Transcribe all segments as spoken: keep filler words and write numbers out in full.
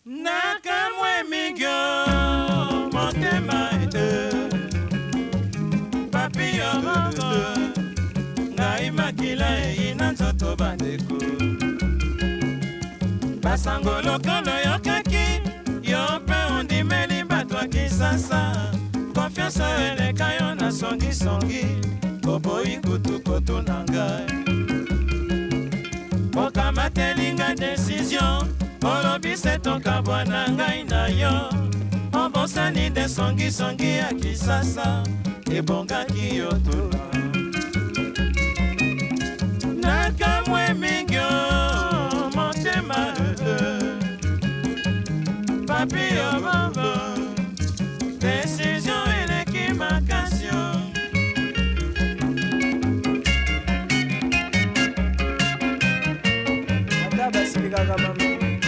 nakamwe mingyo motema papi yo ngai makila ina nzoto bandeko basango lokolo yokaki yo mpe ondimeli bato ya kisasa konfiance eleka yo na songisongi koboyi kutukotu na ngai okamatelinga desizio olobi se tokabwa na ngai na yo obosani de songisongi ya kisasa ebongaki yo tuna nakamwe mingyo motema papi yo bobo desizio eleki makasi yo ata basilikaka mama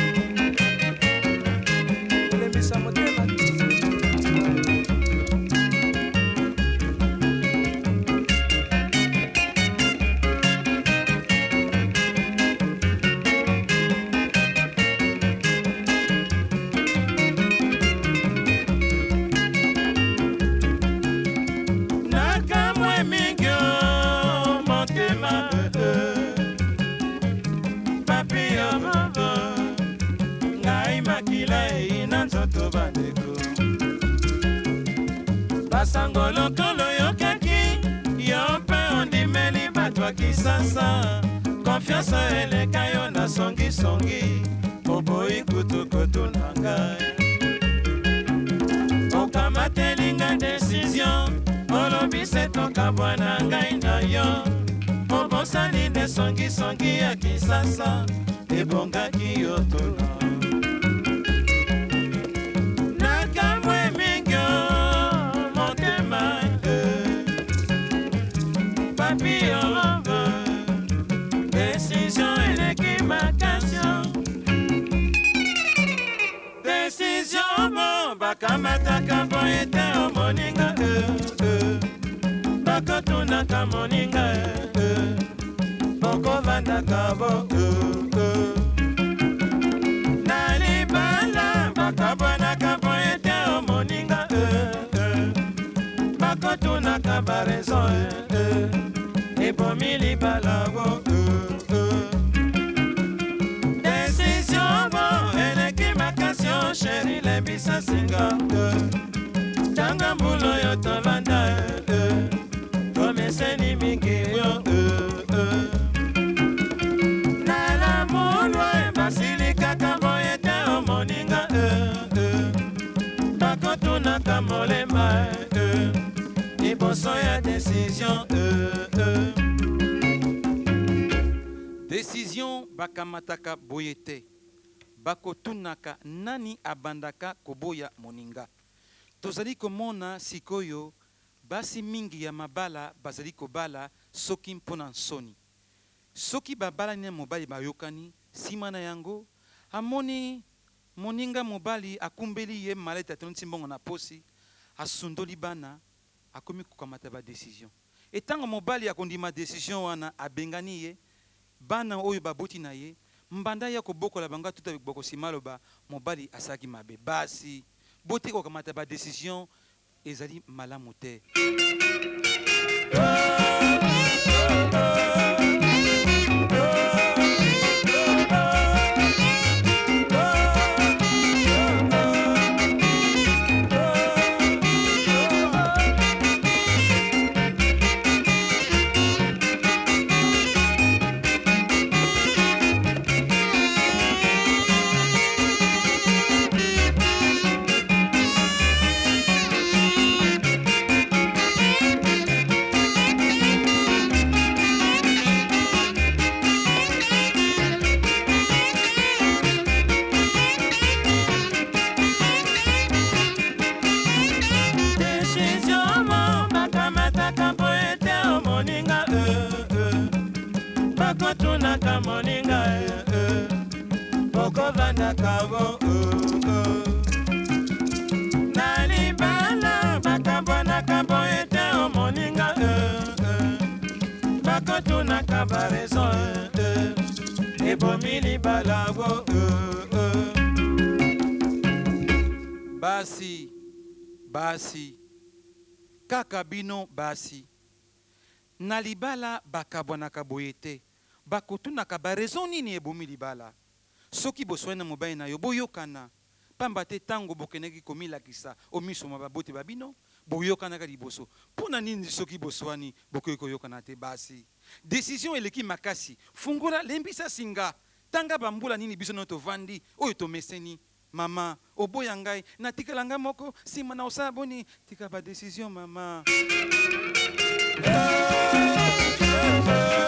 elembisa motema basango lokolo yokaki yo mpe ondimeli bato ya kisasa konfiance eleka yo na songisongi oboyi kutukutu na ngai okamatelinga desizio olobi se tokabwa na ngai na yo obosani de songisongi ya kisasa ebongaki yo tuna nakamwe mingyo motema papi yo desizio eleki makasi desizio mo bakamataka boye te omoninga bakotunaka moninga bokovandaka bo na libala bakabwanaka boye te omoninga bakotunaka barezo ebomi libala bo desizio bo eleki makasi o sheri lebisa singa tanga mbulo yo tovanda komeseni mingi yo nalamulwa basilikaka boye te omoninga bakotunaka molema liboso ya desizio Décision bakamataka boye te bakotunaka nani abandaka koboya moninga tozali komona sikoyo basi mingi ya mabala bazali kobala soki mpona nsoni soki babala ni mobali bayokani nsima na yango amoni moninga mobali akumbeli ye maleta tonti mbongo na posi asundoli bana akomi kokamata ba décision etango mobali akondima décision wana abengani ye bana oyo baboti na ye mbanda ya kobokola banga tuta bokosima loba mobali asaki mabe basi boti kokamata ba décision ezali malamu te. Bakotunaka moninga bokovanda kabo nalibala bakabwanaka boye te omoninga bakotunaka barezo ebomi libala bo basi basi kaka bino basi na libala bakabwanaka boye te bakotunaka baraison nini ebomi libala soki boswani na mobali na yo boyokana pamba te ntango bokendeki komilakisa omiso mwa babote babino boyokanaka liboso mpona nini soki boswani bokoki koyokana te basi décision eleki makasi fungola lembisa singa tanga bambula nini biso no tovandi oyo tomeseni mama oboya ngai natikala ngai moko nsima na osala boni tika badécision mama.